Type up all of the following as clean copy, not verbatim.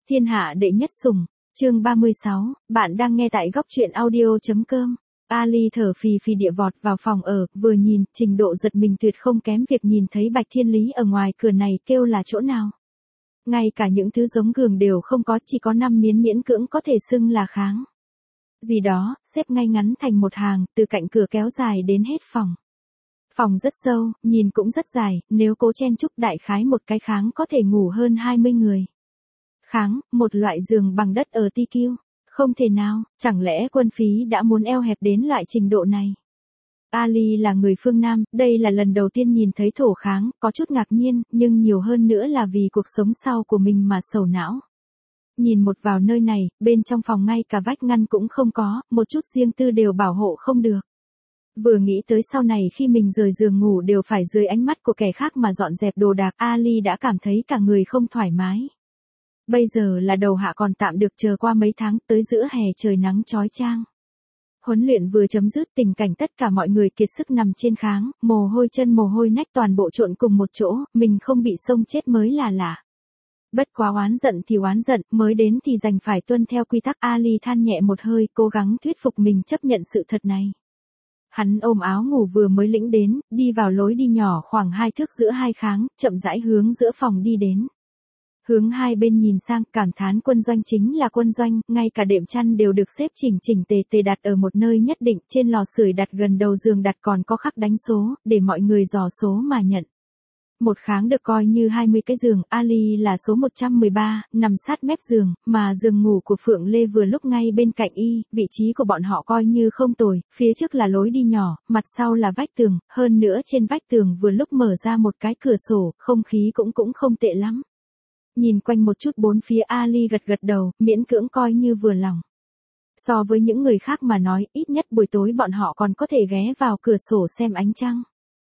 Thiên hạ đệ nhất sủng, chương 36, bạn đang nghe tại góc truyện audio.com. Ali thở phì phì địa vọt vào phòng ở, vừa nhìn, trình độ giật mình tuyệt không kém việc nhìn thấy Bạch Thiên Lý ở ngoài cửa này kêu là chỗ nào. Ngay cả những thứ giống giường đều không có, chỉ có 5 miếng miễn cưỡng có thể xưng là kháng. Gì đó, xếp ngay ngắn thành một hàng, từ cạnh cửa kéo dài đến hết phòng. Phòng rất sâu, nhìn cũng rất dài, nếu cố chen chúc đại khái một cái kháng có thể ngủ hơn 20 người. Kháng, một loại giường bằng đất ở TQ. Không thể nào, chẳng lẽ quân phí đã muốn eo hẹp đến loại trình độ này. Ali là người phương Nam, đây là lần đầu tiên nhìn thấy thổ kháng, có chút ngạc nhiên, nhưng nhiều hơn nữa là vì cuộc sống sau của mình mà sầu não. Nhìn một vào nơi này, bên trong phòng ngay cả vách ngăn cũng không có, một chút riêng tư đều bảo hộ không được. Vừa nghĩ tới sau này khi mình rời giường ngủ đều phải dưới ánh mắt của kẻ khác mà dọn dẹp đồ đạc, Ali đã cảm thấy cả người không thoải mái. Bây giờ là đầu hạ còn tạm được, chờ qua mấy tháng tới giữa hè trời nắng chói chang. Huấn luyện vừa chấm dứt, tình cảnh tất cả mọi người kiệt sức nằm trên kháng, mồ hôi chân mồ hôi nách toàn bộ trộn cùng một chỗ, mình không bị xông chết mới là lạ. Bất quá oán giận thì oán giận, mới đến thì đành phải tuân theo quy tắc. Ali than nhẹ một hơi, cố gắng thuyết phục mình chấp nhận sự thật này. Hắn ôm áo ngủ vừa mới lĩnh đến, đi vào lối đi nhỏ khoảng 2 thước giữa hai kháng, chậm rãi hướng giữa phòng đi đến. Hướng hai bên nhìn sang, cảm thán quân doanh chính là quân doanh, ngay cả đệm chăn đều được xếp chỉnh chỉnh tề tề đặt ở một nơi nhất định, trên lò sưởi đặt gần đầu giường đặt còn có khắc đánh số, để mọi người dò số mà nhận. Một kháng được coi như 20 cái giường, Ali là số 113, nằm sát mép giường, mà giường ngủ của Phượng Lê vừa lúc ngay bên cạnh y, vị trí của bọn họ coi như không tồi, phía trước là lối đi nhỏ, mặt sau là vách tường, hơn nữa trên vách tường vừa lúc mở ra một cái cửa sổ, không khí cũng không tệ lắm. Nhìn quanh một chút bốn phía, Ali gật gật đầu, miễn cưỡng coi như vừa lòng. So với những người khác mà nói, ít nhất buổi tối bọn họ còn có thể ghé vào cửa sổ xem ánh trăng.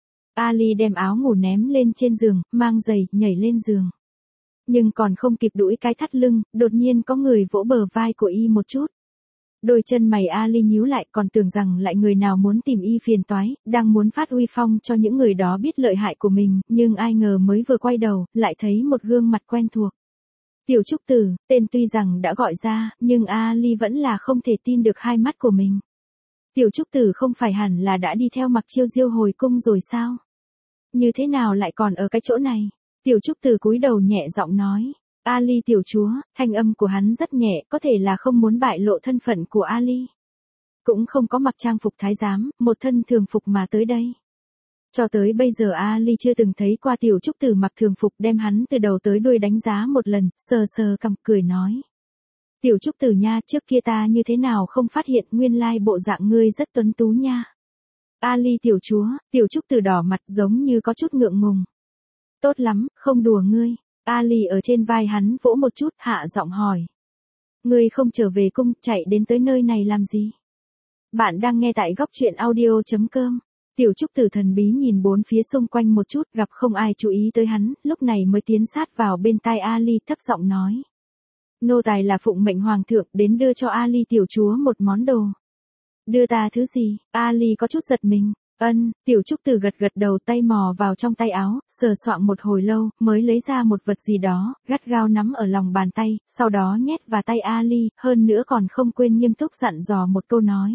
Ali đem áo ngủ ném lên trên giường, mang giày, nhảy lên giường. Nhưng còn không kịp duỗi cái thắt lưng, đột nhiên có người vỗ bờ vai của y một chút. Đôi chân mày Ali nhíu lại, còn tưởng rằng lại người nào muốn tìm y phiền toái, đang muốn phát uy phong cho những người đó biết lợi hại của mình, nhưng ai ngờ mới vừa quay đầu, lại thấy một gương mặt quen thuộc. Tiểu Trúc Tử, tên tuy rằng đã gọi ra, nhưng Ali vẫn là không thể tin được hai mắt của mình. Tiểu Trúc Tử không phải hẳn là đã đi theo Mặc Chiêu Diêu hồi cung rồi sao? Như thế nào lại còn ở cái chỗ này? Tiểu Trúc Tử cúi đầu nhẹ giọng nói. Ali tiểu chúa, thanh âm của hắn rất nhẹ, có thể là không muốn bại lộ thân phận của Ali. Cũng không có mặc trang phục thái giám, một thân thường phục mà tới đây. Cho tới bây giờ Ali chưa từng thấy qua Tiểu Trúc Tử mặc thường phục, đem hắn từ đầu tới đuôi đánh giá một lần, sờ sờ cằm cười nói. Tiểu Trúc Tử nha, trước kia ta như thế nào không phát hiện, nguyên lai bộ dạng ngươi rất tuấn tú nha. Ali tiểu chúa, Tiểu Trúc Tử đỏ mặt giống như có chút ngượng ngùng. Tốt lắm, không đùa ngươi. Ali ở trên vai hắn vỗ một chút, hạ giọng hỏi. Ngươi không trở về cung, chạy đến tới nơi này làm gì? Bạn đang nghe tại góc truyện audio.com. Tiểu Trúc Tử thần bí nhìn bốn phía xung quanh một chút, gặp không ai chú ý tới hắn, lúc này mới tiến sát vào bên tai Ali, thấp giọng nói. Nô tài là phụng mệnh hoàng thượng đến đưa cho Ali tiểu chúa một món đồ. Đưa ta thứ gì? Ali có chút giật mình. Tiểu Trúc Tử gật gật đầu, tay mò vào trong tay áo, sờ soạng một hồi lâu, mới lấy ra một vật gì đó, gắt gao nắm ở lòng bàn tay, sau đó nhét vào tay Ali, hơn nữa còn không quên nghiêm túc dặn dò một câu nói.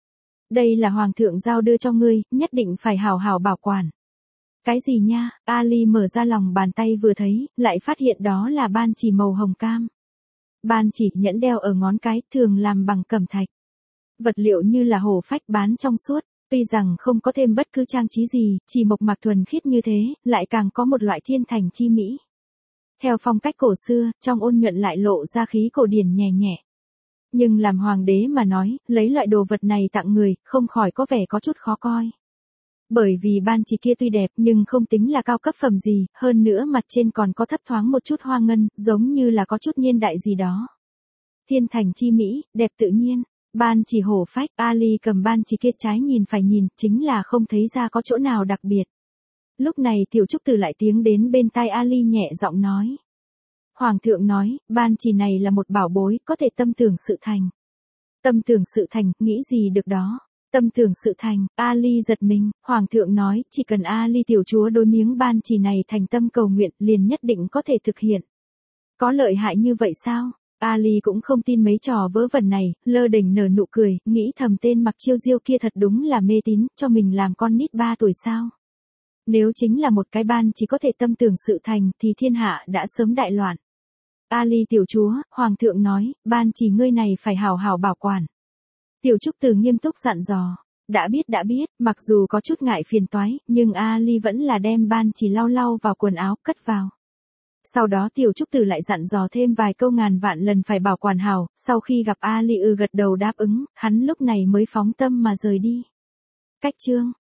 Đây là hoàng thượng giao đưa cho ngươi, nhất định phải hảo hảo bảo quản. Cái gì nha? Ali mở ra lòng bàn tay vừa thấy, lại phát hiện đó là ban chỉ màu hồng cam. Ban chỉ nhẫn đeo ở ngón cái, thường làm bằng cẩm thạch. Vật liệu như là hổ phách, bán trong suốt. Tuy rằng không có thêm bất cứ trang trí gì, chỉ mộc mạc thuần khiết như thế, lại càng có một loại thiên thành chi mỹ. Theo phong cách cổ xưa, trong ôn nhuận lại lộ ra khí cổ điển nhẹ nhẹ. Nhưng làm hoàng đế mà nói, lấy loại đồ vật này tặng người, không khỏi có vẻ có chút khó coi. Bởi vì ban chỉ kia tuy đẹp nhưng không tính là cao cấp phẩm gì, hơn nữa mặt trên còn có thấp thoáng một chút hoa ngân, giống như là có chút niên đại gì đó. Thiên thành chi mỹ, đẹp tự nhiên. Ban chỉ hổ phách, Ali cầm ban chỉ kia trái nhìn phải nhìn, chính là không thấy ra có chỗ nào đặc biệt. Lúc này Tiểu Trúc Tử lại tiếng đến bên tai Ali nhẹ giọng nói. Hoàng thượng nói, ban chỉ này là một bảo bối, có thể tâm tưởng sự thành. Tâm tưởng sự thành, nghĩ gì được đó. Tâm tưởng sự thành, Ali giật mình, Hoàng thượng nói, chỉ cần Ali tiểu chúa đối miếng ban chỉ này thành tâm cầu nguyện, liền nhất định có thể thực hiện. Có lợi hại như vậy sao? Ali cũng không tin mấy trò vớ vẩn này, lơ đễnh nở nụ cười, nghĩ thầm tên Mặc Chiêu Diêu kia thật đúng là mê tín, cho mình làm con nít 3 tuổi sao. Nếu chính là một cái ban chỉ có thể tâm tưởng sự thành thì thiên hạ đã sớm đại loạn. Ali tiểu chúa, hoàng thượng nói, ban chỉ ngươi này phải hảo hảo bảo quản. Tiểu Trúc Từ nghiêm túc dặn dò. Đã biết, mặc dù có chút ngại phiền toái, nhưng Ali vẫn là đem ban chỉ lau lau vào quần áo, cất vào. Sau đó Tiểu Trúc Từ lại dặn dò thêm vài câu ngàn vạn lần phải bảo quản hảo, sau khi gặp Ali gật đầu đáp ứng, hắn lúc này mới phóng tâm mà rời đi. Cách chương